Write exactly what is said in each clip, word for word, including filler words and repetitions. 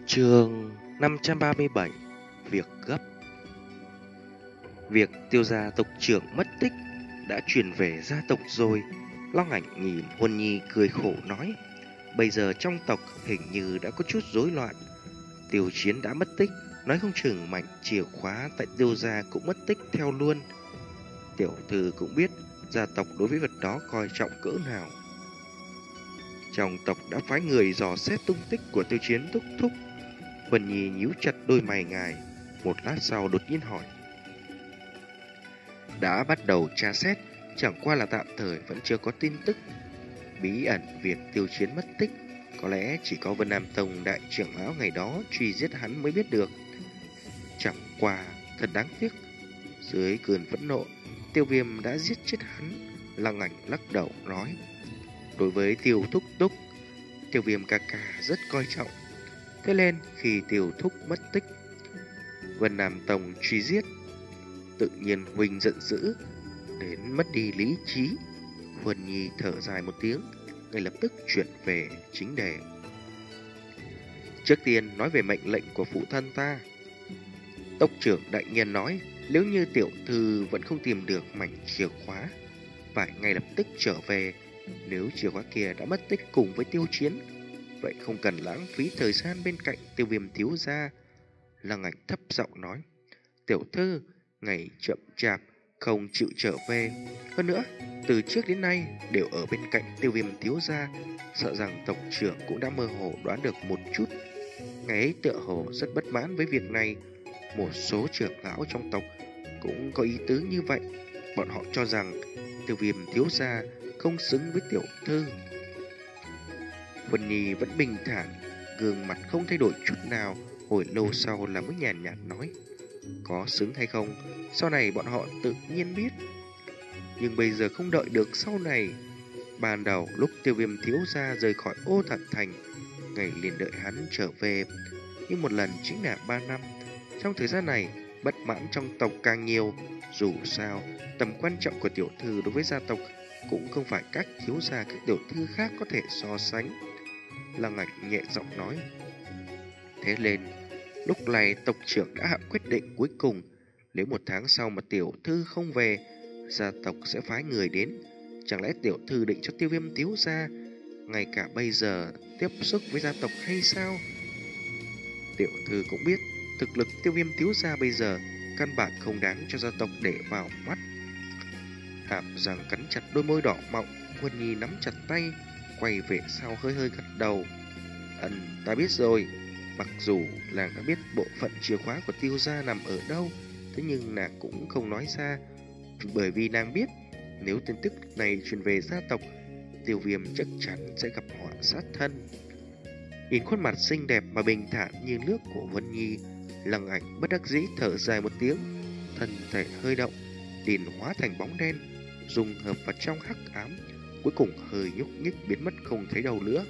Chương năm trăm ba mươi bảy. Việc gấp. Việc Tiêu gia tộc trưởng mất tích đã truyền về gia tộc rồi. Long Ảnh nhìn Huân Nhi cười khổ nói, bây giờ trong tộc hình như đã có chút rối loạn. Tiêu Chiến đã mất tích, nói không chừng mảnh chìa khóa tại Tiêu gia cũng mất tích theo luôn. Tiểu thư cũng biết gia tộc đối với vật đó coi trọng cỡ nào. Trong tộc đã phái người dò xét tung tích của Tiêu Chiến thúc thúc. Huân Nhi nhíu chặt đôi mày ngài, một lát sau đột nhiên hỏi, đã bắt đầu tra xét, chẳng qua là tạm thời vẫn chưa có tin tức. Bí ẩn việc Tiêu Chiến mất tích có lẽ chỉ có Vân Nam Tông đại trưởng lão ngày đó truy giết hắn mới biết được. Chẳng qua thật đáng tiếc, dưới cơn phẫn nộ, Tiêu Viêm đã giết chết hắn. Lăng Ảnh lắc đầu nói, đối với Tiêu thúc thúc, Tiêu Viêm ca ca rất coi trọng. Thế nên khi Tiêu thúc mất tích, Vân Nam Tông truy giết, tự nhiên huynh giận dữ đến mất đi lý trí. Huân Nhi thở dài một tiếng, ngay lập tức chuyển về chính đề. Trước tiên nói về mệnh lệnh của phụ thân ta. Tộc trưởng đại nhân nói, nếu như tiểu thư vẫn không tìm được mảnh chìa khóa, phải ngay lập tức trở về. Nếu chìa khóa kia đã mất tích cùng với Tiêu Chiến, vậy không cần lãng phí thời gian bên cạnh Tiêu Viêm thiếu gia. Lăng Ảnh thấp giọng nói, tiểu thư ngày chậm chạp không chịu trở về, hơn nữa từ trước đến nay đều ở bên cạnh Tiêu Viêm thiếu gia, sợ rằng tộc trưởng cũng đã mơ hồ đoán được một chút. Ngày ấy tựa hồ rất bất mãn với việc này. Một số trưởng lão trong tộc cũng có ý tứ như vậy. Bọn họ cho rằng Tiêu Viêm thiếu gia không xứng với tiểu thư. Vân Nhi vẫn bình thản, gương mặt không thay đổi chút nào. Hồi lâu sau là mới nhàn nhạt nói, có xứng hay không, sau này bọn họ tự nhiên biết. Nhưng bây giờ không đợi được sau này. Ban đầu lúc Tiêu Viêm thiếu gia rời khỏi Ô Thận Thành, ngày liền đợi hắn trở về, nhưng một lần chính là ba năm. Trong thời gian này, bất mãn trong tộc càng nhiều. Dù sao, tầm quan trọng của tiểu thư đối với gia tộc cũng không phải các thiếu gia các tiểu thư khác có thể so sánh. Lăng Ảnh nhẹ giọng nói, thế nên lúc này tộc trưởng đã hạ quyết định cuối cùng. Nếu một tháng sau mà tiểu thư không về, gia tộc sẽ phái người đến. Chẳng lẽ tiểu thư định cho Tiêu Viêm thiếu gia ngay cả bây giờ tiếp xúc với gia tộc hay sao? Tiểu thư cũng biết thực lực Tiêu Viêm thiếu gia bây giờ căn bản không đáng cho gia tộc để vào mắt. Hàm răng cắn chặt đôi môi đỏ mọng, Huân Nhi nắm chặt tay, quay về sau hơi hơi gật đầu. Ừm, ta biết rồi. Mặc dù nàng đã biết bộ phận chìa khóa của Tiêu gia nằm ở đâu, thế nhưng nàng cũng không nói ra, bởi vì nàng biết nếu tin tức này truyền về gia tộc, Tiêu Viêm chắc chắn sẽ gặp họa sát thân. Nhìn khuôn mặt xinh đẹp mà bình thản như nước của Vân Nhi, Lăng Ảnh bất đắc dĩ thở dài một tiếng, thân thể hơi động, liền hóa thành bóng đen, dung hợp vào trong hắc ám, cuối cùng hơi nhúc nhích biến mất không thấy đâu nữa.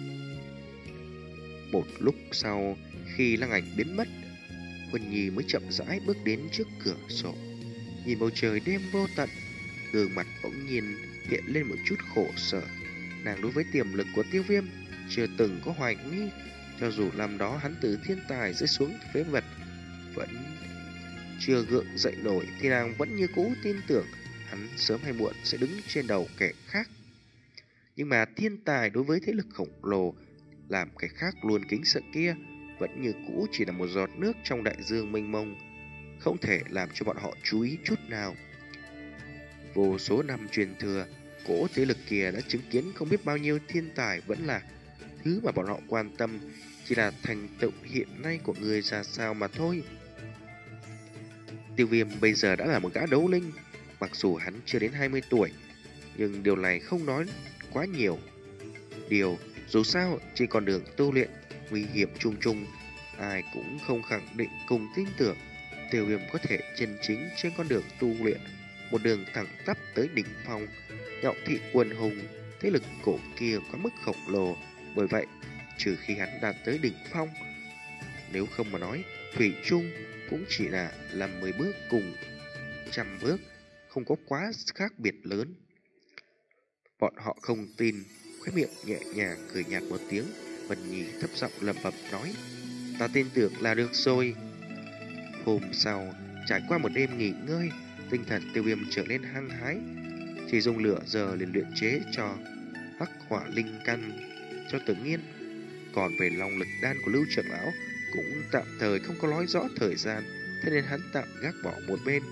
Một lúc sau, khi Lăng Ảnh biến mất, Huân Nhi mới chậm rãi bước đến trước cửa sổ, nhìn bầu trời đêm vô tận, gương mặt bỗng nhiên hiện lên một chút khổ sở. Nàng đối với tiềm lực của Tiêu Viêm chưa từng có hoài nghi, cho dù năm đó hắn từ thiên tài rơi xuống phế vật vẫn chưa gượng dậy nổi, thì nàng vẫn như cũ tin tưởng hắn sớm hay muộn sẽ đứng trên đầu kẻ khác. Nhưng mà thiên tài đối với thế lực khổng lồ làm kẻ khác luôn kính sợ kia vẫn như cũ chỉ là một giọt nước trong đại dương mênh mông, không thể làm cho bọn họ chú ý chút nào. Vô số năm truyền thừa, cỗ thế lực kia đã chứng kiến không biết bao nhiêu thiên tài, vẫn là thứ mà bọn họ quan tâm chỉ là thành tựu hiện nay của người ra sao mà thôi. Tiêu Viêm bây giờ đã là một gã đấu linh, mặc dù hắn chưa đến hai mươi tuổi, nhưng điều này không nói quá nhiều. Điều dù sao chỉ còn đường tu luyện nguy hiểm trùng trùng, ai cũng không khẳng định cùng tin tưởng Tiêu Viêm có thể chân chính trên con đường tu luyện, một đường thẳng tắp tới đỉnh phong. Nhạo thị quần hùng, thế lực cổ kia có mức khổng lồ, bởi vậy trừ khi hắn đạt tới đỉnh phong, nếu không mà nói thủy chung cũng chỉ là làm mười bước cùng trăm bước, không có quá khác biệt lớn. Bọn họ không tin, khóe miệng nhẹ nhàng cười nhạt một tiếng. Vân Nhi thấp giọng lẩm bẩm nói, ta tin tưởng là được rồi. Hôm sau, trải qua một đêm nghỉ ngơi, tinh thần Tiêu Viêm trở nên hăng hái. Chỉ dùng lửa giờ liền luyện chế cho hắc hỏa linh căn cho Tự Nhiên. Còn về long lực đan của Lưu trưởng lão cũng tạm thời không có nói rõ thời gian, thế nên hắn tạm gác bỏ một bên.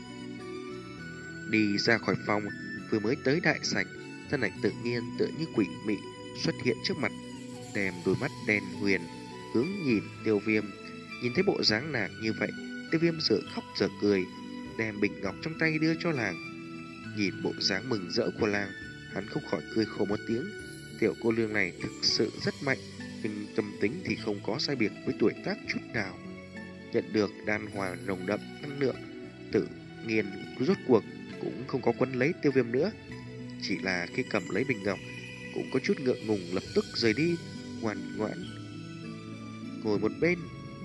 Đi ra khỏi phòng, vừa mới tới đại sảnh, thân ảnh Tự Nhiên tựa như quỷ mị xuất hiện trước mặt, đem đôi mắt đen huyền hướng nhìn Tiêu Viêm. Nhìn thấy bộ dáng nàng như vậy, Tiêu Viêm dở khóc dở cười, đem bình ngọc trong tay đưa cho nàng. Nhìn bộ dáng mừng rỡ của nàng, hắn không khỏi cười khổ một tiếng. Tiểu cô nương này thực sự rất mạnh, nhưng tâm tính thì không có sai biệt với tuổi tác chút nào. Nhận được đan hòa nồng đậm năng lượng, Tự Nhiên rốt cuộc cũng không có quấn lấy Tiêu Viêm nữa. Chỉ là khi cầm lấy bình ngọc cũng có chút ngượng ngùng, lập tức rời đi, ngoan ngoãn ngồi một bên.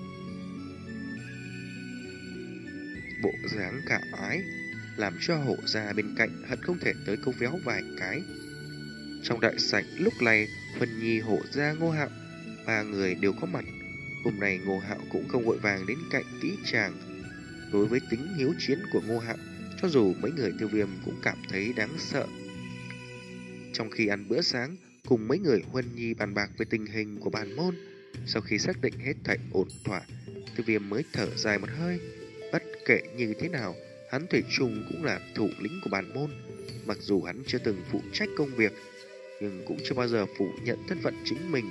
Bộ dáng cả ái làm cho hộ gia bên cạnh hận không thể tới câu véo vài cái. Trong đại sảnh lúc này, Huân Nhi, hộ gia, Ngô Hạo ba người đều có mặt. Hôm nay Ngô Hạo cũng không vội vàng đến cạnh kỹ chàng. Đối với tính hiếu chiến của Ngô Hạo, cho dù mấy người Tiêu Viêm cũng cảm thấy đáng sợ. Trong khi ăn bữa sáng, cùng mấy người Huân Nhi bàn bạc về tình hình của bản môn, sau khi xác định hết thảy ổn thỏa, Tiêu Viêm mới thở dài một hơi. Bất kể như thế nào, hắn thủy chung cũng là thủ lĩnh của bản môn. Mặc dù hắn chưa từng phụ trách công việc, nhưng cũng chưa bao giờ phủ nhận thân phận chính mình.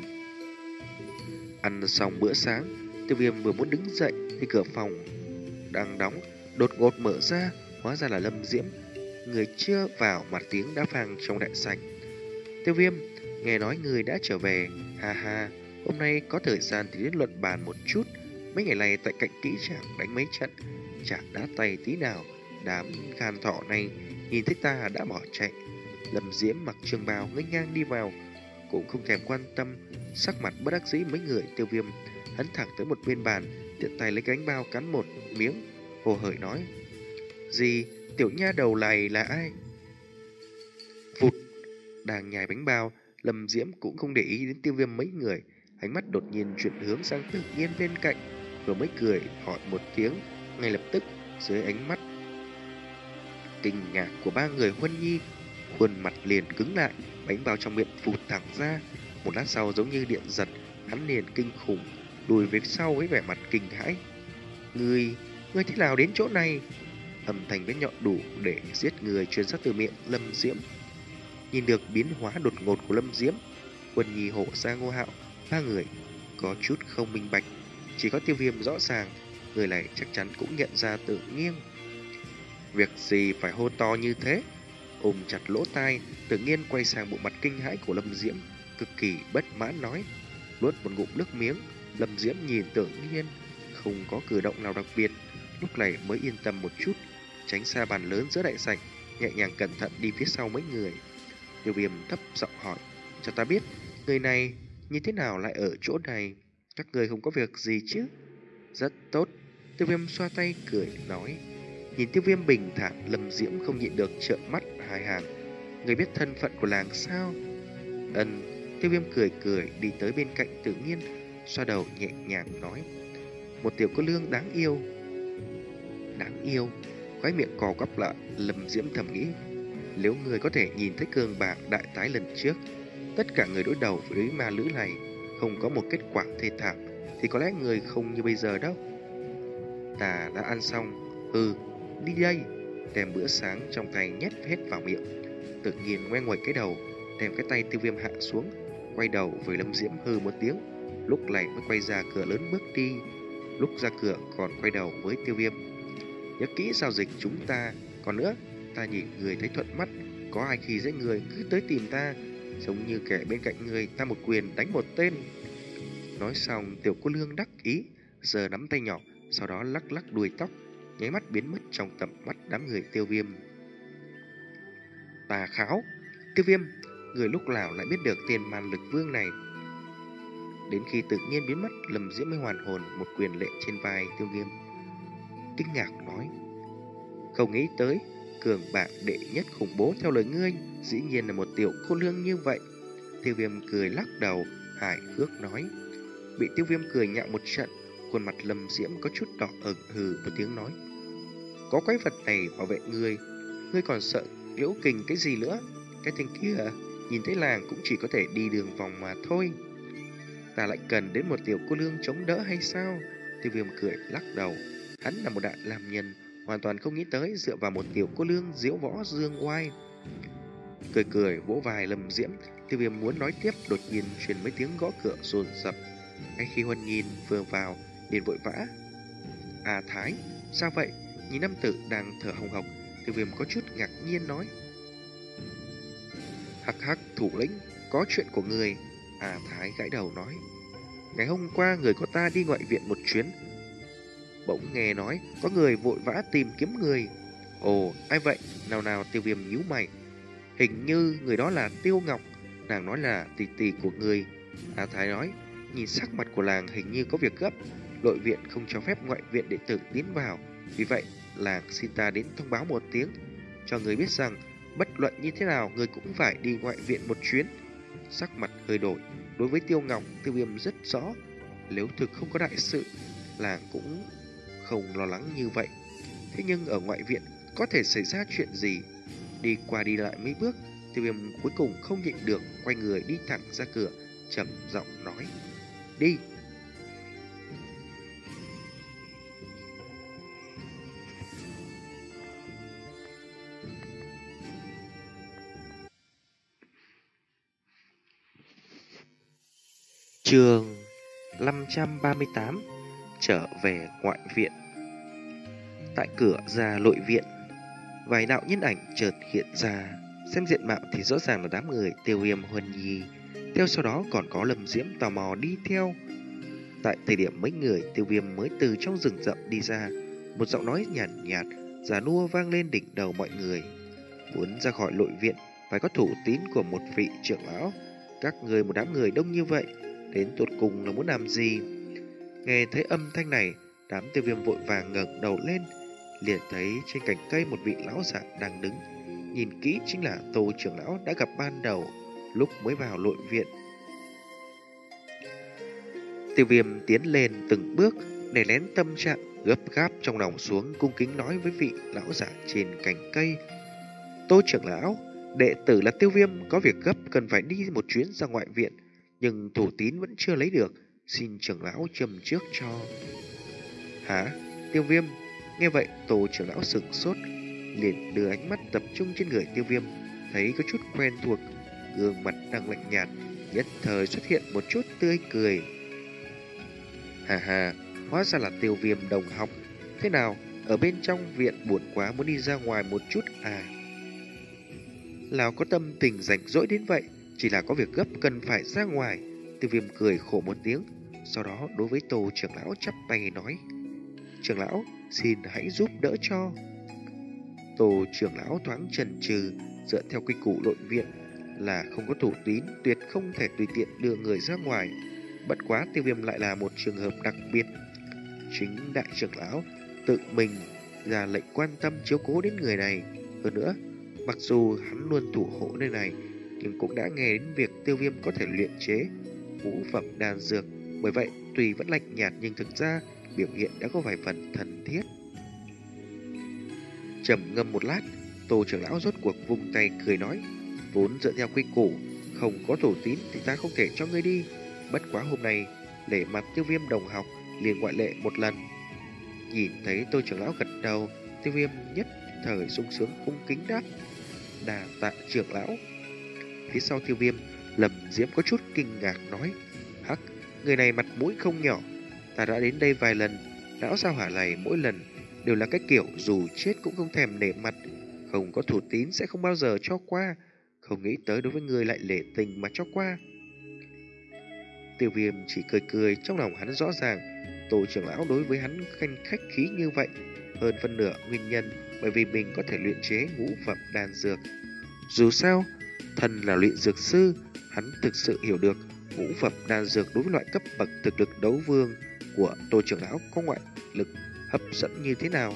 Ăn xong bữa sáng, Tiêu Viêm vừa muốn đứng dậy thì cửa phòng đang đóng đột ngột mở ra, hóa ra là Lâm Diễm. Người chưa vào mà tiếng đã vang trong đại sảnh. Tiêu Viêm, nghe nói người đã trở về, ha ha, hôm nay có thời gian thì đến luận bàn một chút. Mấy ngày này tại cạnh kỹ chàng đánh mấy trận, chàng đá tay tí nào, đám gan thọ này nhìn thấy ta đã bỏ chạy. Lâm Diễm mặc trường bào nghênh ngang đi vào, cũng không thèm quan tâm sắc mặt bất đắc dĩ mấy người Tiêu Viêm. Hắn thẳng tới một bên bàn, tiện tay lấy cánh bao cắn một miếng, hồ hởi nói: gì, tiểu nha đầu này là ai? Vụt, đang nhai bánh bao, Lâm Diễm cũng không để ý đến Tiêu Viêm mấy người, ánh mắt đột nhiên chuyển hướng sang Tự Nhiên bên cạnh, vừa mới cười hỏi một tiếng, ngay lập tức dưới ánh mắt kinh ngạc của ba người Huân Nhi, khuôn mặt liền cứng lại, bánh bao trong miệng phụt thẳng ra. Một lát sau giống như điện giật, hắn liền kinh khủng lùi về sau với vẻ mặt kinh hãi. Ngươi, ngươi thế nào đến chỗ này? Âm thanh vết nhọn đủ để giết người truyền ra từ miệng Lâm Diễm. Nhìn được biến hóa đột ngột của Lâm Diễm, Huân Nhi, Hổ Gia, Ngô Hạo ba người có chút không minh bạch, chỉ có Tiêu Viêm rõ ràng, người này chắc chắn cũng nhận ra Tự Nhiên. Việc gì phải hô to như thế? Ôm chặt lỗ tai, Tự Nhiên quay sang bộ mặt kinh hãi của Lâm Diễm, cực kỳ bất mãn nói. Nuốt một ngụm nước miếng, Lâm Diễm nhìn Tự Nhiên không có cử động nào đặc biệt, lúc này mới yên tâm một chút, tránh xa bàn lớn giữa đại sảnh, nhẹ nhàng cẩn thận đi phía sau mấy người. Tiêu Viêm thấp giọng hỏi: cho ta biết, người này như thế nào lại ở chỗ này? Các người không có việc gì chứ? Rất tốt. Tiêu Viêm xoa tay cười nói. Nhìn Tiêu Viêm bình thản, Lâm Diễm không nhịn được trợn mắt hai hàng. Người biết thân phận của làng sao? Ân. Tiêu Viêm cười cười đi tới bên cạnh Tự Nhiên, xoa đầu nhẹ nhàng nói: một tiểu cô nương đáng yêu. Đáng yêu? Khóe miệng cò quắp lại, Lâm Diễm thầm nghĩ, nếu người có thể nhìn thấy cường bạc đại tái lần trước, tất cả người đối đầu với ma nữ này không có một kết quả thê thảm, thì có lẽ người không như bây giờ đâu. Ta đã ăn xong, ừ, đi đây. Đem bữa sáng trong tay nhét hết vào miệng. Tự Nhiên ngoe ngoẩy cái đầu, đem cái tay Tiêu Viêm hạ xuống, quay đầu với Lâm Diễm hừ một tiếng, lúc này mới quay ra cửa lớn bước đi. Lúc ra cửa còn quay đầu với Tiêu Viêm: nhớ kỹ giao dịch chúng ta. Còn nữa, ta nhìn người thấy thuận mắt, có ai khi dễ người cứ tới tìm ta, giống như kẻ bên cạnh người ta một quyền đánh một tên. Nói xong, tiểu cô nương đắc ý giơ nắm tay nhỏ, sau đó lắc lắc đuôi tóc, nháy mắt biến mất trong tầm mắt đám người Tiêu Viêm. Tà Kháo, Tiêu Viêm, người lúc nào lại biết được tên man lực vương này? Đến khi Tự Nhiên biến mất, Lâm Diễm mới hoàn hồn, một quyền lệ trên vai Tiêu Viêm, kinh ngạc nói: không nghĩ tới cường bạc đệ nhất khủng bố theo lời ngươi dĩ nhiên là một tiểu cô nương như vậy. Tiêu Viêm cười lắc đầu, hài hước nói: bị Tiêu Viêm cười nhạo một trận. Khuôn mặt Lâm Diễm có chút đỏ ửng, hừ một tiếng nói: có quái vật này bảo vệ ngươi, ngươi còn sợ Liễu Kình cái gì nữa? Cái tên kia nhìn thấy làng cũng chỉ có thể đi đường vòng mà thôi. Ta lại cần đến một tiểu cô nương chống đỡ hay sao? Tiêu Viêm cười lắc đầu. Hắn là một đại làm nhân, hoàn toàn không nghĩ tới dựa vào một tiểu cô nương diễu võ dương oai. Cười cười vỗ vai Lâm Diễm, Tiêu Viêm muốn nói tiếp, đột nhiên truyền mấy tiếng gõ cửa dồn dập. Ngay khi Huân Nhìn vừa vào, liền vội vã: À Thái, sao vậy? Nhìn nam tử đang thở hồng hộc, Tiêu Viêm có chút ngạc nhiên nói: Hắc hắc, thủ lĩnh, có chuyện của người. À Thái gãi đầu nói: Ngày hôm qua người có ta đi ngoại viện một chuyến, bỗng nghe nói có người vội vã tìm kiếm người. Ồ, ai vậy? Nào nào. Tiêu Viêm nhíu mày. Hình như người đó là Tiêu Ngọc, nàng nói là tỷ tỷ của người. A Thái nói: Nhìn sắc mặt của làng hình như có việc gấp, nội viện không cho phép ngoại viện đệ tử tiến vào, vì vậy làng xin ta đến thông báo một tiếng, cho người biết rằng bất luận như thế nào người cũng phải đi ngoại viện một chuyến. Sắc mặt hơi đổi. Đối với Tiêu Ngọc, Tiêu Viêm rất rõ, nếu thực không có đại sự, làng cũng không lo lắng như vậy. Thế nhưng ở ngoại viện có thể xảy ra chuyện gì? Đi qua đi lại mấy bước, Tiêu Viêm cuối cùng không nhịn được, quay người đi thẳng ra cửa, trầm giọng nói: Đi. Chương năm trăm ba mươi tám: Trở về ngoại viện. Tại cửa ra nội viện, vài đạo nhân ảnh chợt hiện ra. Xem diện mạo thì rõ ràng là đám người Tiêu Viêm, Huân Nhi. Theo sau đó còn có Lâm Diễm tò mò đi theo. Tại thời điểm mấy người Tiêu Viêm mới từ trong rừng rậm đi ra, một giọng nói nhàn nhạt, nhạt già nua vang lên đỉnh đầu mọi người: Muốn ra khỏi nội viện phải có thủ tín của một vị trưởng lão. Các người một đám người đông như vậy, đến tột cùng là muốn làm gì? Nghe thấy âm thanh này, đám Tiêu Viêm vội vàng ngẩng đầu lên, liền thấy trên cành cây một vị lão giả đang đứng. Nhìn kỹ chính là Tô trưởng lão đã gặp ban đầu lúc mới vào nội viện. Tiêu Viêm tiến lên từng bước, để lén tâm trạng gấp gáp trong lòng xuống, cung kính nói với vị lão giả trên cành cây: Tô trưởng lão, đệ tử là Tiêu Viêm, có việc gấp cần phải đi một chuyến ra ngoại viện, nhưng thủ tín vẫn chưa lấy được, xin trưởng lão châm trước cho. Hả? Tiêu Viêm? Nghe vậy Tô trưởng lão sửng sốt, liền đưa ánh mắt tập trung trên người Tiêu Viêm, thấy có chút quen thuộc, gương mặt đang lạnh nhạt, nhất thời xuất hiện một chút tươi cười. Hà hà, hóa ra là Tiêu Viêm đồng học. Thế nào, ở bên trong viện buồn quá muốn đi ra ngoài một chút à? Lão có tâm tình rảnh rỗi đến vậy, chỉ là có việc gấp cần phải ra ngoài. Tiêu Viêm cười khổ một tiếng, sau đó đối với Tô trưởng lão chắp tay nói: Trưởng lão, xin hãy giúp đỡ cho. Tô trưởng lão thoáng chần chừ, dựa theo quy củ nội viện là không có thủ tín tuyệt không thể tùy tiện đưa người ra ngoài. Bất quá Tiêu Viêm lại là một trường hợp đặc biệt, chính đại trưởng lão tự mình ra lệnh quan tâm chiếu cố đến người này. Hơn nữa, mặc dù hắn luôn thủ hộ nơi này, nhưng cũng đã nghe đến việc Tiêu Viêm có thể luyện chế ngũ phẩm đan dược. Bởi vậy tuy vẫn lạnh nhạt nhưng thực ra biểu hiện đã có vài phần thân thiết. Trầm ngâm một lát, Tô trưởng lão rốt cuộc vung tay cười nói: Vốn dựa theo quy củ, không có thủ tín thì ta không thể cho ngươi đi. Bất quá hôm nay để mặt Tiêu Viêm đồng học liền ngoại lệ một lần. Nhìn thấy Tô trưởng lão gật đầu, Tiêu Viêm nhất thời sung sướng cung kính đáp: Đà tạ trưởng lão. Phía sau Tiêu Viêm, Lâm Diễm có chút kinh ngạc nói: Hắc, người này mặt mũi không nhỏ, ta đã đến đây vài lần, lão sao hỏa này mỗi lần đều là cái kiểu dù chết cũng không thèm nể mặt, không có thủ tín sẽ không bao giờ cho qua, không nghĩ tới đối với người lại lễ tình mà cho qua. Tiêu Viêm chỉ cười cười, trong lòng hắn rõ ràng Tô trưởng lão đối với hắn khanh khách khí như vậy, hơn phân nửa nguyên nhân bởi vì mình có thể luyện chế ngũ phẩm đan dược. Dù sao, thân là luyện dược sư, hắn thực sự hiểu được ngũ phẩm đan dược đối với loại cấp bậc thực lực đấu vương của Tô trưởng lão có ngoại lực hấp dẫn như thế nào.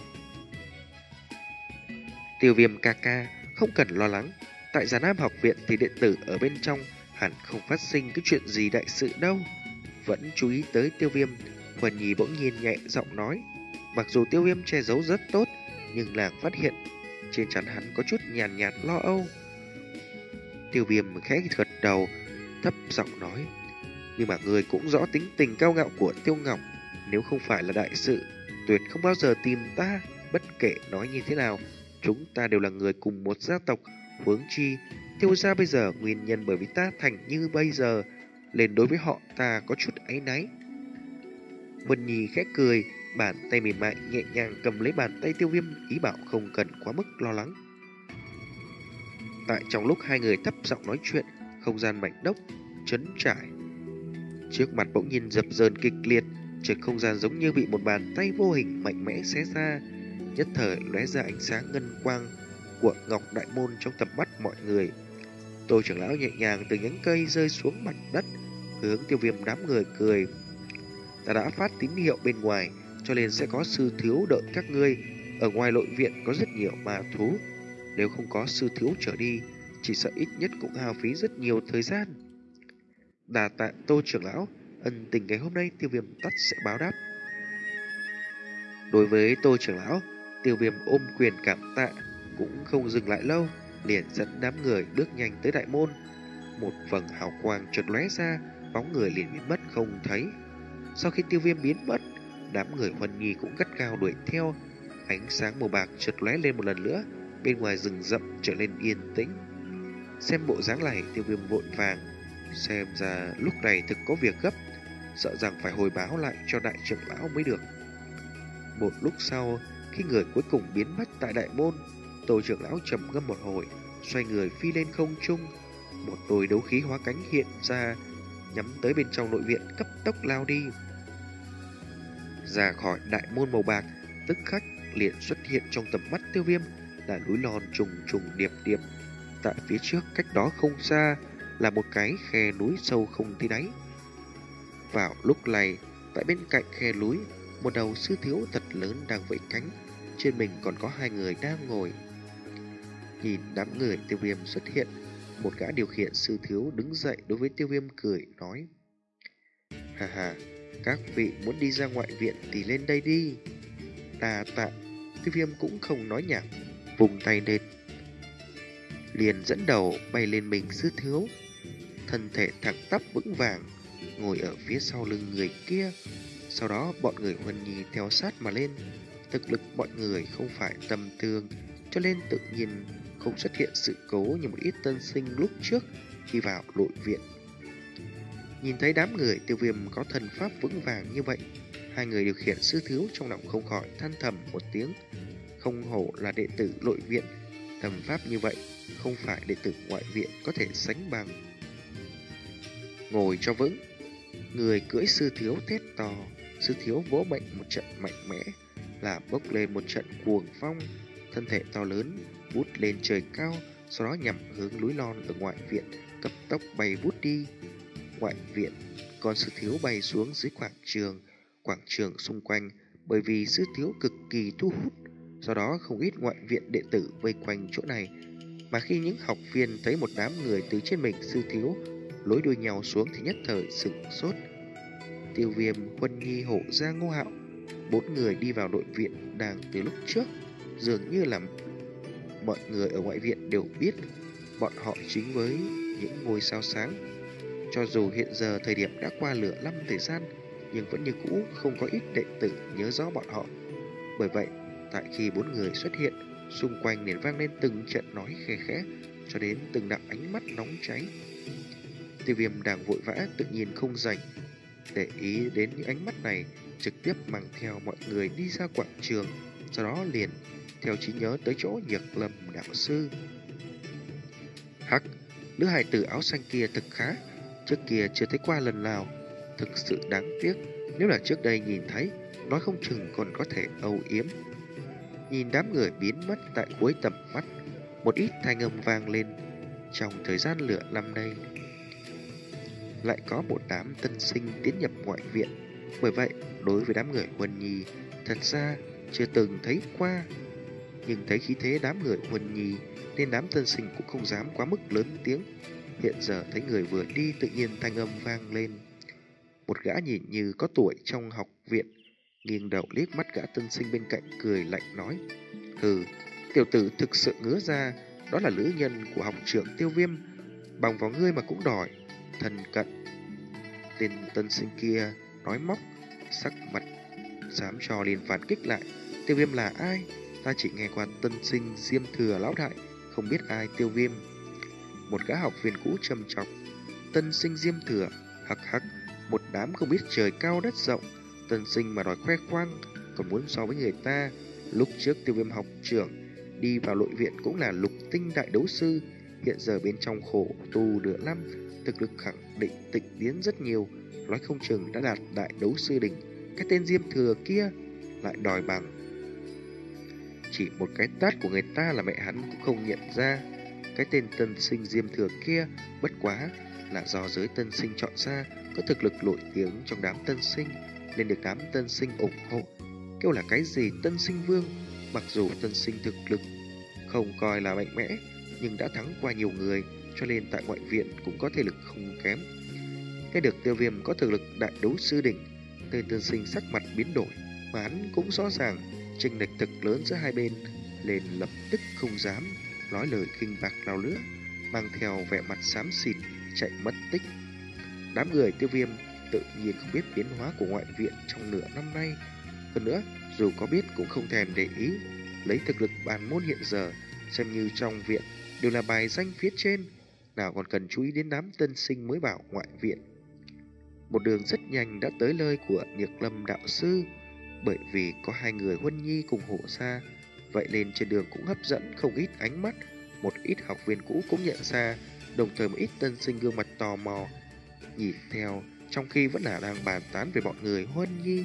Tiêu Viêm ca ca, không cần lo lắng, tại Già Nam học viện thì đệ tử ở bên trong hẳn không phát sinh cái chuyện gì đại sự đâu. vẫn chú ý tới Tiêu Viêm. Huân Nhi bỗng nhiên nhẹ giọng nói. Mặc dù Tiêu Viêm che giấu rất tốt, nhưng nàng phát hiện trên trán hắn có chút nhàn nhạt, nhạt lo âu. Tiêu Viêm khẽ gật đầu, thấp giọng nói. Nhưng mà người cũng rõ tính tình cao ngạo của Tiêu Ngọc. Nếu không phải là đại sự, tuyệt không bao giờ tìm ta. Bất kể nói như thế nào, chúng ta đều là người cùng một gia tộc. Huống chi, Tiêu gia bây giờ nguyên nhân bởi vì ta thành như bây giờ, nên đối với họ ta có chút áy náy. Vân Nhi khẽ cười, bàn tay mềm mại nhẹ nhàng cầm lấy bàn tay Tiêu Viêm, ý bảo không cần quá mức lo lắng. Tại trong lúc hai người thấp giọng nói chuyện, không gian mảnh đất trấn trải. Trước mặt bỗng nhiên dập dờn kịch liệt, trực không gian giống như bị một bàn tay vô hình mạnh mẽ xé ra, nhất thời lóe ra ánh sáng ngân quang của Ngọc Đại Môn trong tầm mắt mọi người. Tô trưởng lão nhẹ nhàng từ nhánh cây rơi xuống mặt đất, hướng Tiêu Viêm đám người cười. Ta đã phát tín hiệu bên ngoài, cho nên sẽ có sư thiếu đợi các ngươi. Ở ngoài nội viện có rất nhiều ma thú, nếu không có sư thiếu trở đi, chỉ sợ ít nhất cũng hao phí rất nhiều thời gian. Đà tạ Tô trưởng lão, ân tình ngày hôm nay Tiêu Viêm tất sẽ báo đáp. Đối với Tô trưởng lão, Tiêu Viêm ôm quyền cảm tạ, cũng không dừng lại lâu, liền dẫn đám người bước nhanh tới đại môn. Một vầng hào quang chợt lóe ra, bóng người liền biến mất không thấy. Sau khi Tiêu Viêm biến mất, đám người Huân Nhi cũng gắt gao đuổi theo. Ánh sáng màu bạc chợt lóe lên một lần nữa, bên ngoài rừng rậm trở nên yên tĩnh. Xem bộ dáng này, Tiêu Viêm vội vàng, xem ra lúc này thực có việc gấp, sợ rằng phải hồi báo lại cho đại trưởng lão mới được. Một lúc sau, khi người cuối cùng biến mất tại đại môn, Tô trưởng lão trầm ngâm một hồi, xoay người phi lên không trung. Một đôi đấu khí hóa cánh hiện ra, nhắm tới bên trong nội viện, cấp tốc lao đi. Ra khỏi đại môn màu bạc, tức khắc liền xuất hiện trong tầm mắt Tiêu Viêm là núi non trùng trùng điệp điệp. Tại phía trước cách đó không xa là một cái khe núi sâu không thấy đáy. Vào lúc này, tại bên cạnh khe núi, một đầu sư thiếu thật lớn đang vẫy cánh, trên mình còn có hai người đang ngồi. Nhìn đám người Tiêu Viêm xuất hiện, một gã điều khiển sư thiếu đứng dậy đối với Tiêu Viêm cười nói. Hà hà, các vị muốn đi ra ngoại viện thì lên đây đi. Đà tạ. Tiêu Viêm cũng không nói nhảm, vùng tay lên, liền dẫn đầu bay lên mình sư thiếu, thân thể thẳng tắp vững vàng ngồi ở phía sau lưng người kia. Sau đó bọn người Huân Nhi theo sát mà lên. Thực lực mọi người không phải tầm thường, cho nên tự nhiên không xuất hiện sự cố như một ít tân sinh lúc trước khi vào nội viện. Nhìn thấy đám người Tiêu Viêm có thần pháp vững vàng như vậy, hai người điều khiển sư thiếu trong lòng không khỏi than thầm một tiếng. Không hổ là đệ tử nội viện, thần pháp như vậy không phải đệ tử ngoại viện có thể sánh bằng. Ngồi cho vững. Người cưỡi sư thiếu thét to. Sư thiếu vỗ mạnh một trận mạnh mẽ, là bốc lên một trận cuồng phong, thân thể to lớn vút lên trời cao, sau đó nhằm hướng núi non ở ngoại viện, cấp tốc bay vút đi. Ngoại viện, con sư thiếu bay xuống dưới quảng trường. Quảng trường xung quanh bởi vì sư thiếu cực kỳ thu hút, do đó không ít ngoại viện đệ tử vây quanh chỗ này. Mà khi những học viên thấy một đám người từ trên mình sư thiếu lối đuôi nhau xuống thì nhất thời sửng sốt. Tiêu Viêm, Huân Nhi, Hổ Gia, Ngô Hạo, bốn người đi vào nội viện đang từ lúc trước. Dường như là mọi người ở ngoại viện đều biết bọn họ chính với những ngôi sao sáng. Cho dù hiện giờ thời điểm đã qua lửa năm thời gian, nhưng vẫn như cũ không có ít đệ tử nhớ rõ bọn họ. Bởi vậy, tại khi bốn người xuất hiện, xung quanh liền vang lên từng trận nói khe khẽ, cho đến từng đạo ánh mắt nóng cháy. Tiêu Viêm đang vội vã tự nhiên không rảnh để ý đến những ánh mắt này, trực tiếp mang theo mọi người đi ra quảng trường, sau đó liền theo trí nhớ tới chỗ Nhược Lâm đạo sư. Hắc, nữ hài tử áo xanh kia thực khá, trước kia chưa thấy qua lần nào, thực sự đáng tiếc. Nếu là trước đây nhìn thấy, nói không chừng còn có thể âu yếm. Nhìn đám người biến mất tại cuối tầm mắt, một ít thanh âm vang lên. Trong thời gian lửa năm nay, lại có một đám tân sinh tiến nhập ngoại viện. Bởi vậy, đối với đám người Huân Nhi, thật ra chưa từng thấy qua. Nhưng thấy khí thế đám người Huân Nhi, nên đám tân sinh cũng không dám quá mức lớn tiếng. Hiện giờ thấy người vừa đi, tự nhiên thanh âm vang lên. Một gã nhìn như có tuổi trong học viện nghiêng đầu liếc mắt gã tân sinh bên cạnh, cười lạnh nói: "Hừ, tiểu tử thực sự ngứa ra, đó là lữ nhân của học trưởng Tiêu Viêm, bằng vào ngươi mà cũng đòi thân cận." Tên tân sinh kia nói móc, sắc mặt dám cho liền phản kích lại: "Tiêu Viêm là ai? Ta chỉ nghe qua tân sinh Diêm Thừa lão đại, không biết ai Tiêu Viêm." Một gã học viên cũ trầm trọng: "Tân sinh Diêm Thừa, hắc hắc, một đám không biết trời cao đất rộng, tân sinh mà đòi khoe khoang, còn muốn so với người ta. Lúc trước Tiêu Viêm học trưởng đi vào nội viện cũng là lục tinh đại đấu sư, hiện giờ bên trong khổ tu nửa năm, thực lực khẳng định tịnh tiến rất nhiều, nói không chừng đã đạt đại đấu sư đỉnh. Cái tên Diêm Thừa kia lại đòi bằng." Chỉ một cái tát của người ta là mẹ hắn cũng không nhận ra. Cái tên tân sinh Diêm Thừa kia bất quá là do giới tân sinh chọn ra, có thực lực nổi tiếng trong đám tân sinh, nên được đám tân sinh ủng hộ, kêu là cái gì tân sinh vương. Mặc dù tân sinh thực lực không coi là mạnh mẽ, nhưng đã thắng qua nhiều người, cho nên tại ngoại viện cũng có thể lực không kém. Nghe được Tiêu Viêm có thực lực đại đấu sư đỉnh, tên tân sinh sắc mặt biến đổi, mà hắn cũng rõ ràng chênh lệch thực lớn giữa hai bên, nên lập tức không dám nói lời khinh bạc nào nữa, mang theo vẻ mặt xám xịt chạy mất tích. Đám người Tiêu Viêm tự nhiên không biết biến hóa của ngoại viện trong nửa năm nay, hơn nữa dù có biết cũng không thèm để ý, lấy thực lực bản môn hiện giờ xem như trong viện đều là bài danh phía trên, nào còn cần chú ý đến đám tân sinh mới vào ngoại viện. Một đường rất nhanh đã tới nơi của Nhược Lâm đạo sư, bởi vì có hai người Huân Nhi cùng hộ ra, vậy nên trên đường cũng hấp dẫn không ít ánh mắt. Một ít học viên cũ cũng nhận ra, đồng thời một ít tân sinh gương mặt tò mò nhìn theo, trong khi vẫn là đang bàn tán về bọn người Huân Nhi.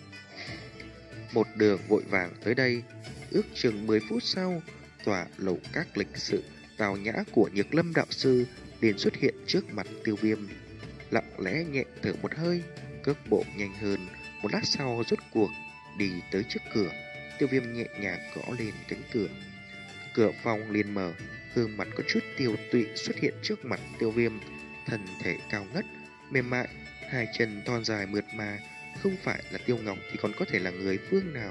Một đường vội vàng tới đây, ước chừng mười phút sau, tòa lầu các lịch sự tào nhã của Nhược Lâm đạo sư liền xuất hiện trước mặt Tiêu Viêm. Lặng lẽ nhẹ thở một hơi, cước bộ nhanh hơn, một lát sau rốt cuộc đi tới trước cửa. Tiêu Viêm nhẹ nhàng gõ lên cánh cửa, cửa phòng liền mở, gương mặt có chút tiêu tụy xuất hiện trước mặt Tiêu Viêm. Thân thể cao ngất, mềm mại, hai chân thon dài mượt mà, không phải là Tiêu Ngọc thì còn có thể là người phương nào.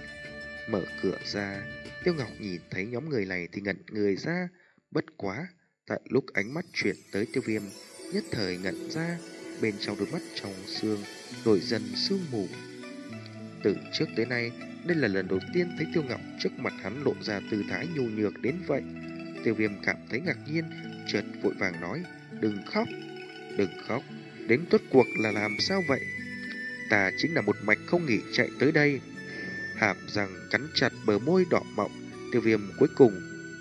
Mở cửa ra, Tiêu Ngọc nhìn thấy nhóm người này thì ngẩn người ra, bất quá tại lúc ánh mắt chuyển tới Tiêu Viêm, nhất thời ngẩn ra, bên trong đôi mắt trong xương đổi dần sương mù. Từ trước tới nay, đây là lần đầu tiên thấy Tiêu Ngọc trước mặt hắn lộ ra tư thái nhu nhược đến vậy. Tiêu Viêm cảm thấy ngạc nhiên, chợt vội vàng nói: "Đừng khóc, đừng khóc, đến rốt cuộc là làm sao vậy?" "Ta chính là một mạch không nghỉ chạy tới đây." Hàm răng cắn chặt bờ môi đỏ mọng, Tiêu Viêm cuối cùng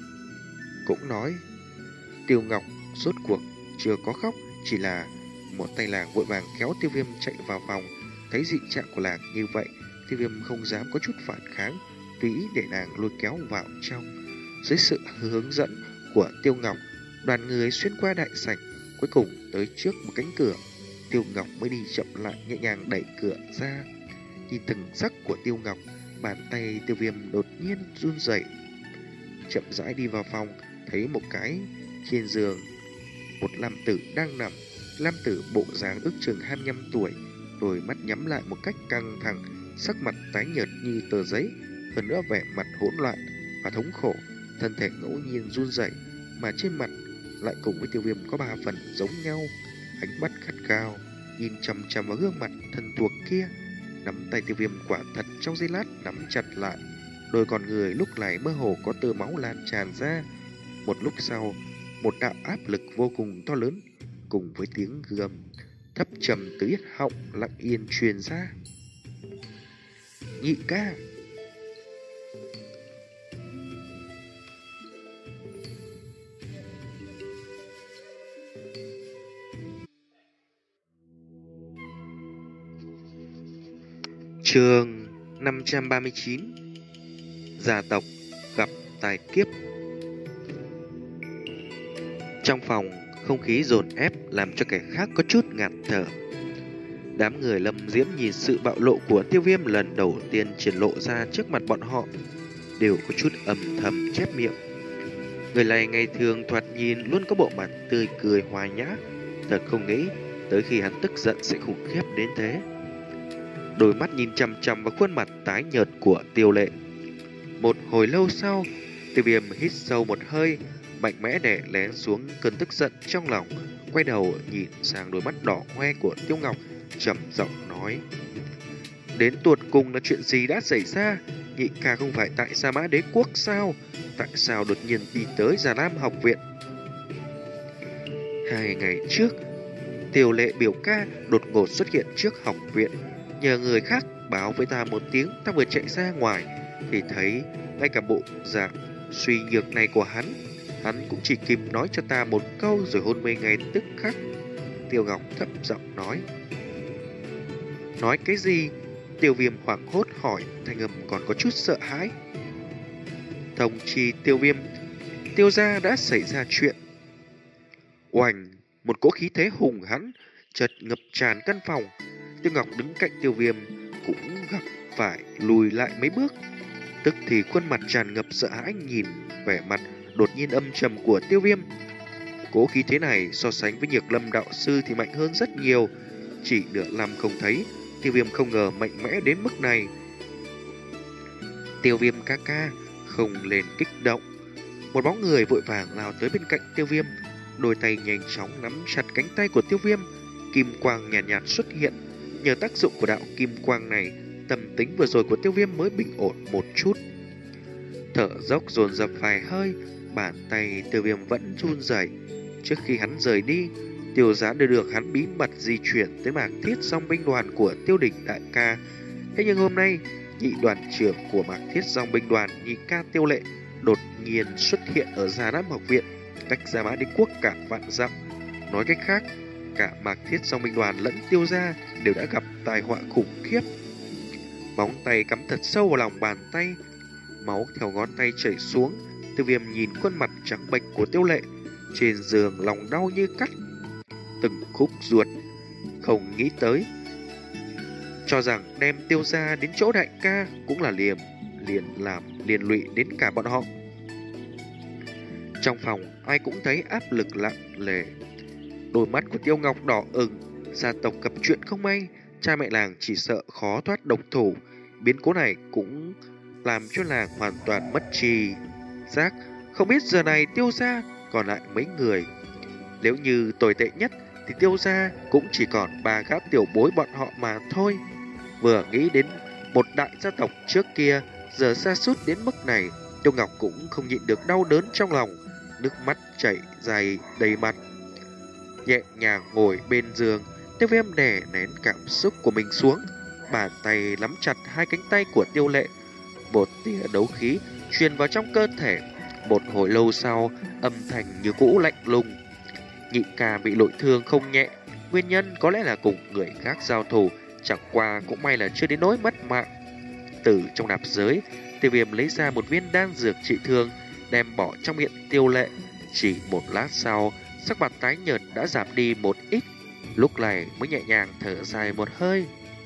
cũng nói: "Tiêu Ngọc rốt cuộc chưa có khóc, chỉ là..." Một tay làng vội vàng kéo Tiêu Viêm chạy vào phòng. Thấy dị trạng của làng như vậy, Tiêu Viêm không dám có chút phản kháng, tùy ý để nàng lôi kéo vào trong. Dưới sự hướng dẫn của Tiêu Ngọc, đoàn người xuyên qua đại sảnh, cuối cùng tới trước một cánh cửa. Tiêu Ngọc mới đi chậm lại, nhẹ nhàng đẩy cửa ra. Nhìn từng sắc của Tiêu Ngọc, bàn tay Tiêu Viêm đột nhiên run rẩy, chậm rãi đi vào phòng, thấy một cái trên giường một nam tử đang nằm. Nam tử bộ dáng ước chừng hai mươi lăm tuổi, đôi mắt nhắm lại một cách căng thẳng, sắc mặt tái nhợt như tờ giấy, hơn nữa vẻ mặt hỗn loạn và thống khổ, thân thể ngẫu nhiên run rẩy, mà trên mặt lại cùng với Tiêu Viêm có ba phần giống nhau. Ánh mắt gắt gao nhìn chằm chằm vào gương mặt thân thuộc kia. Nắm tay Tiêu Viêm quả thật trong giây lát nắm chặt lại, đôi con người lúc này mơ hồ có tơ máu lan tràn ra. Một lúc sau, một đạo áp lực vô cùng to lớn cùng với tiếng gầm thấp trầm từ yết họng lặng yên truyền ra: "Nhị ca!" Chương năm trăm ba mươi chín: Gia tộc gặp tai kiếp. Trong phòng, không khí dồn ép làm cho kẻ khác có chút ngạt thở. Đám người Lâm Diễm nhìn sự bạo lộ của Tiêu Viêm lần đầu tiên triển lộ ra trước mặt bọn họ, đều có chút âm thầm chép miệng. Người này ngày thường thoạt nhìn luôn có bộ mặt tươi cười hòa nhã, thật không nghĩ tới khi hắn tức giận sẽ khủng khiếp đến thế. Đôi mắt nhìn chằm chằm vào khuôn mặt tái nhợt của Tiêu Lệ. Một hồi lâu sau, Tiêu Viêm hít sâu một hơi, mạnh mẽ đè lén xuống cơn tức giận trong lòng, quay đầu nhìn sang đôi mắt đỏ hoe của Tiêu Ngọc, trầm giọng nói: đến tuột cùng là chuyện gì đã xảy ra? Nhị ca không phải tại Sa Mã Đế Quốc sao? Tại sao đột nhiên đi tới Già Lam học viện? Hai ngày trước, Tiêu Lệ biểu ca đột ngột xuất hiện trước học viện, nhờ người khác báo với ta một tiếng. Ta vừa chạy ra ngoài thì thấy ngay cả bộ dạng suy nhược này của hắn. Hắn cũng chỉ kịp nói cho ta một câu rồi hôn mê ngay tức khắc. Tiêu Ngọc thấp giọng nói. Nói cái gì? Tiêu Viêm hoảng hốt hỏi, thanh âm còn có chút sợ hãi. Thông chi Tiêu Viêm, Tiêu gia đã xảy ra chuyện. Oành, một cỗ khí thế hùng hãn chợt ngập tràn căn phòng. Tiêu Ngọc đứng cạnh Tiêu Viêm cũng gặp phải lùi lại mấy bước. Tức thì khuôn mặt tràn ngập sợ hãi nhìn vẻ mặt đột nhiên âm trầm của Tiêu Viêm. Cỗ khí thế này so sánh với Nhược Lâm đạo sư thì mạnh hơn rất nhiều. Chỉ nửa năm không thấy, Tiêu Viêm không ngờ mạnh mẽ đến mức này. Tiêu Viêm ca ca, không lên kích động. Một bóng người vội vàng lao tới bên cạnh Tiêu Viêm, đôi tay nhanh chóng nắm chặt cánh tay của Tiêu Viêm. Kim quang nhàn nhạt, nhạt xuất hiện. Nhờ tác dụng của đạo kim quang này, tâm tính vừa rồi của Tiêu Viêm mới bình ổn một chút. Thở dốc dồn dập vài hơi, bàn tay Tiêu Viêm vẫn run rẩy. Trước khi hắn rời đi, Tiêu Giá đưa được hắn bí mật di chuyển tới Mạc Thiết Dòng binh đoàn của Tiêu Đỉnh đại ca. Thế nhưng hôm nay, nhị đoàn trưởng của Mạc Thiết Dòng binh đoàn nhị ca Tiêu Lệ đột nhiên xuất hiện ở Già Lam học viện, cách Sa Mã Đế Quốc cả vạn dặm. Nói cách khác, cả Mạc Thiết Dòng binh đoàn lẫn Tiêu gia đều đã gặp tai họa khủng khiếp. Móng tay cắm thật sâu vào lòng bàn tay, máu theo ngón tay chảy xuống. Tiêu Viêm nhìn khuôn mặt trắng bệch của Tiêu Lệ, trên giường lòng đau như cắt từng khúc ruột. Không nghĩ tới, cho rằng đem Tiêu gia đến chỗ đại ca cũng là liềm liền làm liên lụy đến cả bọn họ. Trong phòng ai cũng thấy áp lực nặng nề. Đôi mắt của Tiêu Ngọc đỏ ửng. Gia tộc gặp chuyện không may, cha mẹ làng chỉ sợ khó thoát độc thủ. Biến cố này cũng làm cho làng hoàn toàn mất tri giác. Không biết giờ này Tiêu gia còn lại mấy người. Nếu như tồi tệ nhất thì Tiêu gia cũng chỉ còn ba gã tiểu bối bọn họ mà thôi. Vừa nghĩ đến một đại gia tộc trước kia giờ sa sút đến mức này, Tiêu Ngọc cũng không nhịn được đau đớn trong lòng, nước mắt chảy dài đầy mặt. Nhẹ nhàng ngồi bên giường, Tiêu Viêm đè nén cảm xúc của mình xuống, bàn tay nắm chặt hai cánh tay của Tiêu Lệ. Một tia đấu khí truyền vào trong cơ thể. Một hồi lâu sau, âm thanh như cũ lạnh lùng. Nhị ca bị nội thương không nhẹ, nguyên nhân có lẽ là cùng người khác giao thủ, chẳng qua cũng may là chưa đến nỗi mất mạng. Từ trong nạp giới, Tiêu Viêm lấy ra một viên đan dược trị thương, đem bỏ trong miệng Tiêu Lệ. Chỉ một lát sau, sắc mặt tái nhợt đã giảm đi một ít, lúc này mới nhẹ nhàng thở dài một hơi.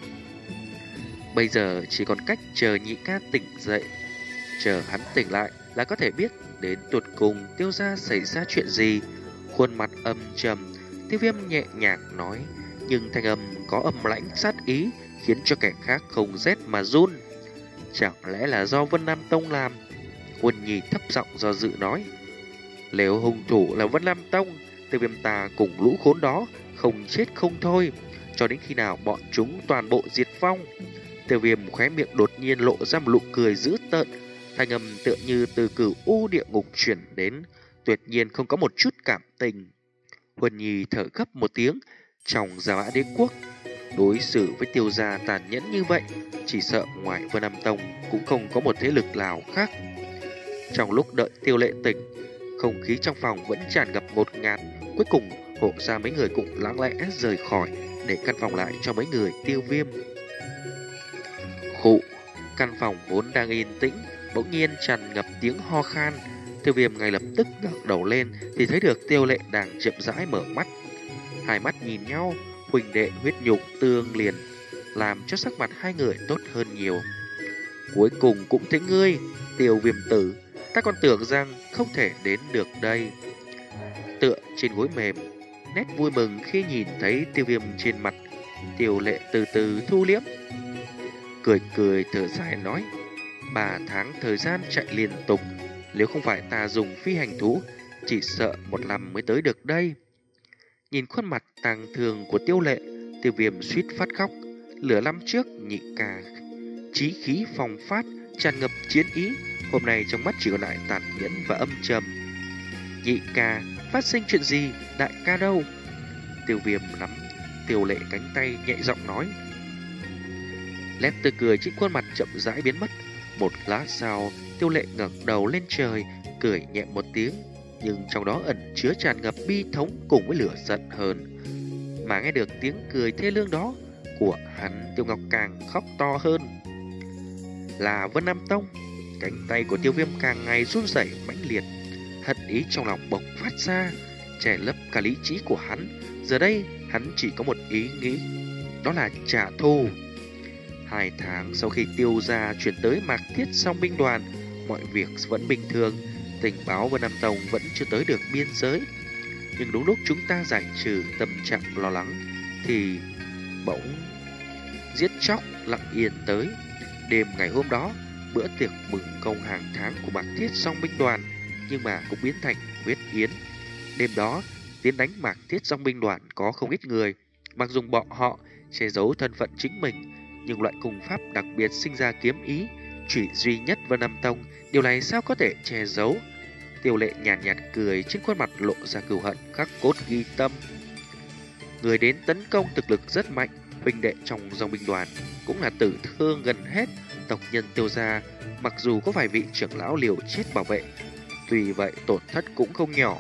Bây giờ chỉ còn cách chờ nhị ca tỉnh dậy. Chờ hắn tỉnh lại là có thể biết đến tuột cùng Tiêu gia xảy ra chuyện gì. Khuôn mặt âm trầm, Tiêu Viêm nhẹ nhàng nói, nhưng thanh âm có âm lãnh sát ý, khiến cho kẻ khác không rét mà run. Chẳng lẽ là do Vân Nam Tông làm? Quân Nhi thấp giọng do dự nói, nếu hung thủ là Vân Nam Tông, Tiêu Viêm ta cùng lũ khốn đó không chết không thôi, cho đến khi nào bọn chúng toàn bộ diệt vong. Tiêu Viêm khóe miệng đột nhiên lộ ra một nụ cười dữ tợn, thanh âm tựa như từ cửu u địa ngục chuyển đến, tuyệt nhiên không có một chút cảm tình. Huân Nhi thở gấp một tiếng, trong Già Mã Đế Quốc đối xử với Tiêu gia tàn nhẫn như vậy, chỉ sợ ngoài Vân Nam Tông cũng không có một thế lực nào khác. Trong lúc đợi Tiêu Lệ tỉnh, không khí trong phòng vẫn tràn ngập ngột ngạt. Cuối cùng hộ gia mấy người cũng lặng lẽ rời khỏi, để căn phòng lại cho mấy người Tiêu Viêm. Khụ, căn phòng vốn đang yên tĩnh bỗng nhiên tràn ngập tiếng ho khan. Tiêu Viêm ngay lập tức ngẩng đầu lên thì thấy được Tiêu Lệ đang chậm rãi mở mắt. Hai mắt nhìn nhau, huynh đệ huyết nhục tương liền, làm cho sắc mặt hai người tốt hơn nhiều. Cuối cùng cũng thấy ngươi, Tiêu Viêm tử, ta còn tưởng rằng không thể đến được đây. Tựa trên gối mềm, nét vui mừng khi nhìn thấy Tiêu Viêm trên mặt. Tiêu Lệ từ từ thu liếm, cười cười thở dài nói: Ba tháng thời gian chạy liên tục, nếu không phải ta dùng phi hành thú, chỉ sợ một năm mới tới được đây. Nhìn khuôn mặt tang thương của Tiêu Lệ, Tiêu Viêm suýt phát khóc. Lửa năm trước nhị ca chí khí phong phát, tràn ngập chiến ý, hôm nay trong mắt chỉ còn lại tàn nhẫn và âm trầm. Nhị ca, phát sinh chuyện gì? Đại ca đâu? Tiêu Viêm nắm Tiêu Lệ cánh tay nhẹ giọng nói. Nét tươi cười trên khuôn mặt chậm rãi biến mất. Một lát sau, Tiêu Lệ ngẩng đầu lên trời, cười nhẹ một tiếng, nhưng trong đó ẩn chứa tràn ngập bi thống cùng với lửa giận hơn. Mà nghe được tiếng cười thê lương đó của hắn, Tiêu Ngọc càng khóc to hơn. Là Vân Nam Tông. Cánh tay của Tiêu Viêm càng ngày run rẩy mãnh liệt, hận ý trong lòng bộc phát ra, che lấp cả lý trí của hắn. Giờ đây hắn chỉ có một ý nghĩ, đó là trả thù. Hai tháng sau khi Tiêu gia chuyển tới Mạc Thiết Song binh đoàn, mọi việc vẫn bình thường. Tình báo Vân Nam Tông vẫn chưa tới được biên giới. Nhưng đúng lúc chúng ta giải trừ tâm trạng lo lắng thì bỗng giết chóc lặng yên tới. Đêm ngày hôm đó, bữa tiệc mừng công hàng tháng của Mạc Thiết Song binh đoàn nhưng mà cũng biến thành huyết yến. Đêm đó, tiến đánh Mạc Thiết Song binh đoàn có không ít người. Mặc dù bọn họ che giấu thân phận chính mình, nhưng loại cùng pháp đặc biệt sinh ra kiếm ý, chỉ duy nhất Vân Nam Tông, điều này sao có thể che giấu. Tiêu Lệ nhàn nhạt, nhạt cười, trên khuôn mặt lộ ra cừu hận khắc cốt ghi tâm. Người đến tấn công thực lực rất mạnh, huynh đệ trong dòng binh đoàn cũng là tử thương gần hết. Tộc nhân Tiêu gia mặc dù có vài vị trưởng lão liều chết bảo vệ, tuy vậy tổn thất cũng không nhỏ.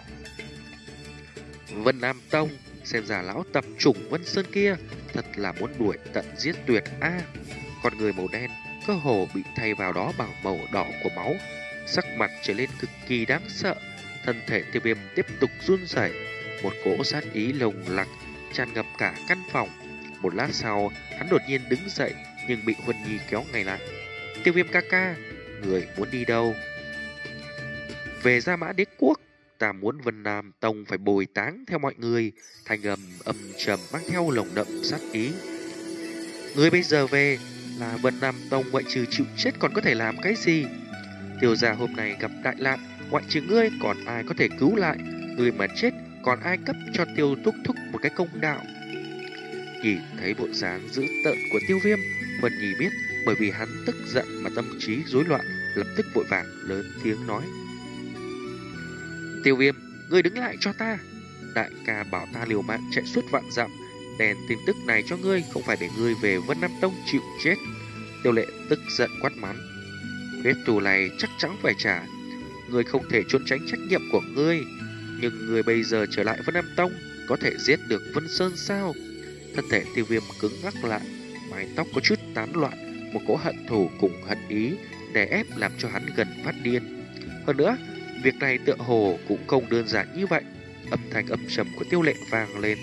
Vân Nam Tông, xem ra lão tập chủng Vân Sơn kia thật là muốn đuổi tận giết tuyệt a. À, con người màu đen cơ hồ bị thay vào đó bằng màu đỏ của máu, sắc mặt trở lên cực kỳ đáng sợ. Thân thể Tiêu Viêm tiếp tục run rẩy, một cỗ sát ý lồng lặc tràn ngập cả căn phòng. Một lát sau, hắn đột nhiên đứng dậy nhưng bị Huân Nhi kéo ngay lại. Tiêu Viêm ca ca, người muốn đi đâu? Về Gia Mã Đế Quốc. Ta muốn Vân Nam Tông phải bồi táng theo mọi người. Thành âm âm trầm mang theo lồng đậm sát ý. Người bây giờ về là Vân Nam Tông, ngoại trừ chịu chết còn có thể làm cái gì? Tiêu gia hôm nay gặp đại nạn, ngoại trừ ngươi còn ai có thể cứu lại? Người mà chết còn ai cấp cho Tiêu Thúc Thúc một cái công đạo? Nhìn thấy bộ dáng dữ tợn của Tiêu Viêm, Vân Nhi biết bởi vì hắn tức giận mà tâm trí rối loạn, lập tức vội vàng lớn tiếng nói. Tiêu Viêm, ngươi đứng lại cho ta. Đại ca bảo ta liều mạng chạy suốt vạn dặm, đèn tin tức này cho ngươi không phải để ngươi về Vân Nam Tông chịu chết. Tiêu Lệ tức giận quát mắng. Huyết tù này chắc chắn phải trả. Ngươi không thể trốn tránh trách nhiệm của ngươi. Nhưng ngươi bây giờ trở lại Vân Nam Tông có thể giết được Vân Sơn sao? Thân thể Tiêu Viêm cứng ngắc lại, mái tóc có chút tán loạn, một cỗ hận thù cùng hận ý đè ép làm cho hắn gần phát điên. Hơn nữa, việc này tựa hồ cũng không đơn giản như vậy. Âm thanh âm trầm của Tiêu Lệ vang lên.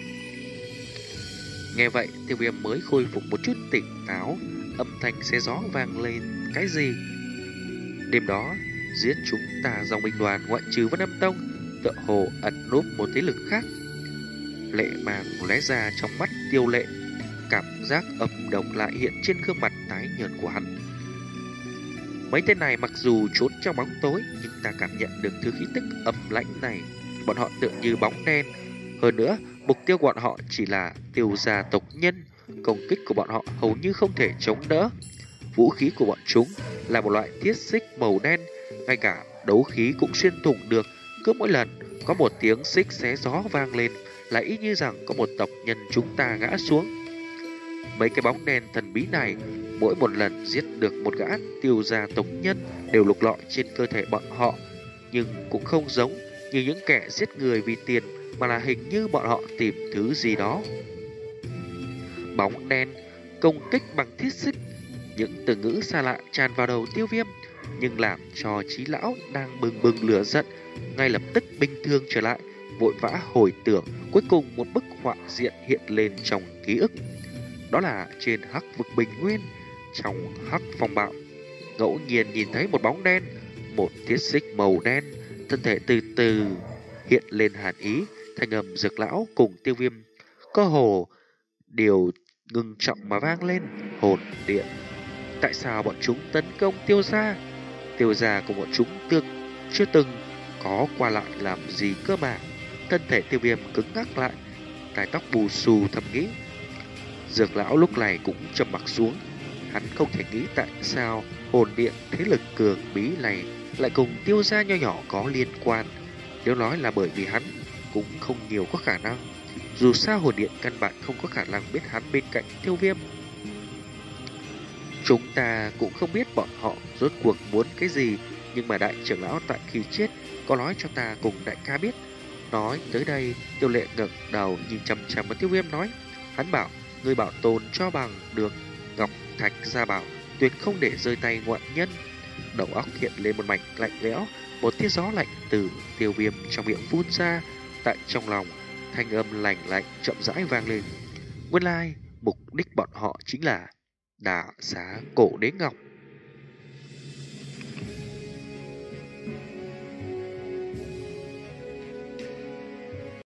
Nghe vậy, Tiêu Viêm mới khôi phục một chút tỉnh táo. Âm thanh xé gió vang lên. Cái gì? Đêm đó, giết chúng ta dòng binh đoàn ngoại trừ Vân Nam Tông, tựa hồ ẩn núp một thế lực khác. Lệ màng lóe ra trong mắt Tiêu Lệ, cảm giác âm độc lại hiện trên gương mặt tái nhợt của hắn. Mấy tên này mặc dù trốn trong bóng tối, nhưng ta cảm nhận được thứ khí tức âm lãnh này. Bọn họ tựa như bóng đen. Hơn nữa, mục tiêu của bọn họ chỉ là Tiêu gia tộc nhân. Công kích của bọn họ hầu như không thể chống đỡ. Vũ khí của bọn chúng là một loại thiết xích màu đen, ngay cả đấu khí cũng xuyên thủng được. Cứ mỗi lần có một tiếng xích xé gió vang lên là y như rằng có một tộc nhân chúng ta ngã xuống. Mấy cái bóng đen thần bí này mỗi một lần giết được một gã Tiêu gia tộc nhân đều lục lọi trên cơ thể bọn họ, nhưng cũng không giống như những kẻ giết người vì tiền, mà là hình như bọn họ tìm thứ gì đó. Bóng đen công kích bằng thiết xích. Những từ ngữ xa lạ tràn vào đầu Tiêu Viêm, nhưng làm cho trí lão đang bừng bừng lửa giận ngay lập tức bình thường trở lại, vội vã hồi tưởng. Cuối cùng một bức họa diện hiện lên trong ký ức. Đó là trên hắc vực bình nguyên, trong hắc phong bạo, ngẫu nhiên nhìn thấy một bóng đen, một thiết xích màu đen, thân thể từ từ hiện lên hàn ý, Thanh âm Dược lão cùng Tiêu Viêm cơ hồ đều ngưng trọng mà vang lên. Hồn điện, tại sao bọn chúng tấn công Tiêu gia? Tiêu gia của bọn chúng tương chưa từng có qua lại làm gì cơ mà. Thân thể Tiêu Viêm cứng ngắc lại, tai tóc bù xù thầm nghĩ. Dược lão lúc này cũng trầm mặc xuống. Hắn không thể nghĩ tại sao hồn điện thế lực cường bí này lại cùng Tiêu gia nho nhỏ có liên quan. Nếu nói là bởi vì hắn, cũng không nhiều có khả năng. Dù sao hồn điện căn bản không có khả năng biết hắn bên cạnh Tiêu Viêm. Chúng ta cũng không biết bọn họ rốt cuộc muốn cái gì, nhưng mà đại trưởng lão tại khi chết có nói cho ta cùng đại ca biết. Nói tới đây, Tiêu Lệ ngẩng đầu nhìn chằm chằm vào Tiêu Viêm nói, hắn bảo người bảo tồn cho bằng được ngọc thạch gia bảo, tuyệt không để rơi tay ngoại nhân. Đầu óc hiện lên một mảnh lạnh lẽo, một tia gió lạnh từ Tiêu Viêm trong miệng phun ra. Tại trong lòng, thanh âm lạnh lạnh chậm rãi vang lên. Nguyên lai, mục đích bọn họ chính là đả xá cổ đế ngọc.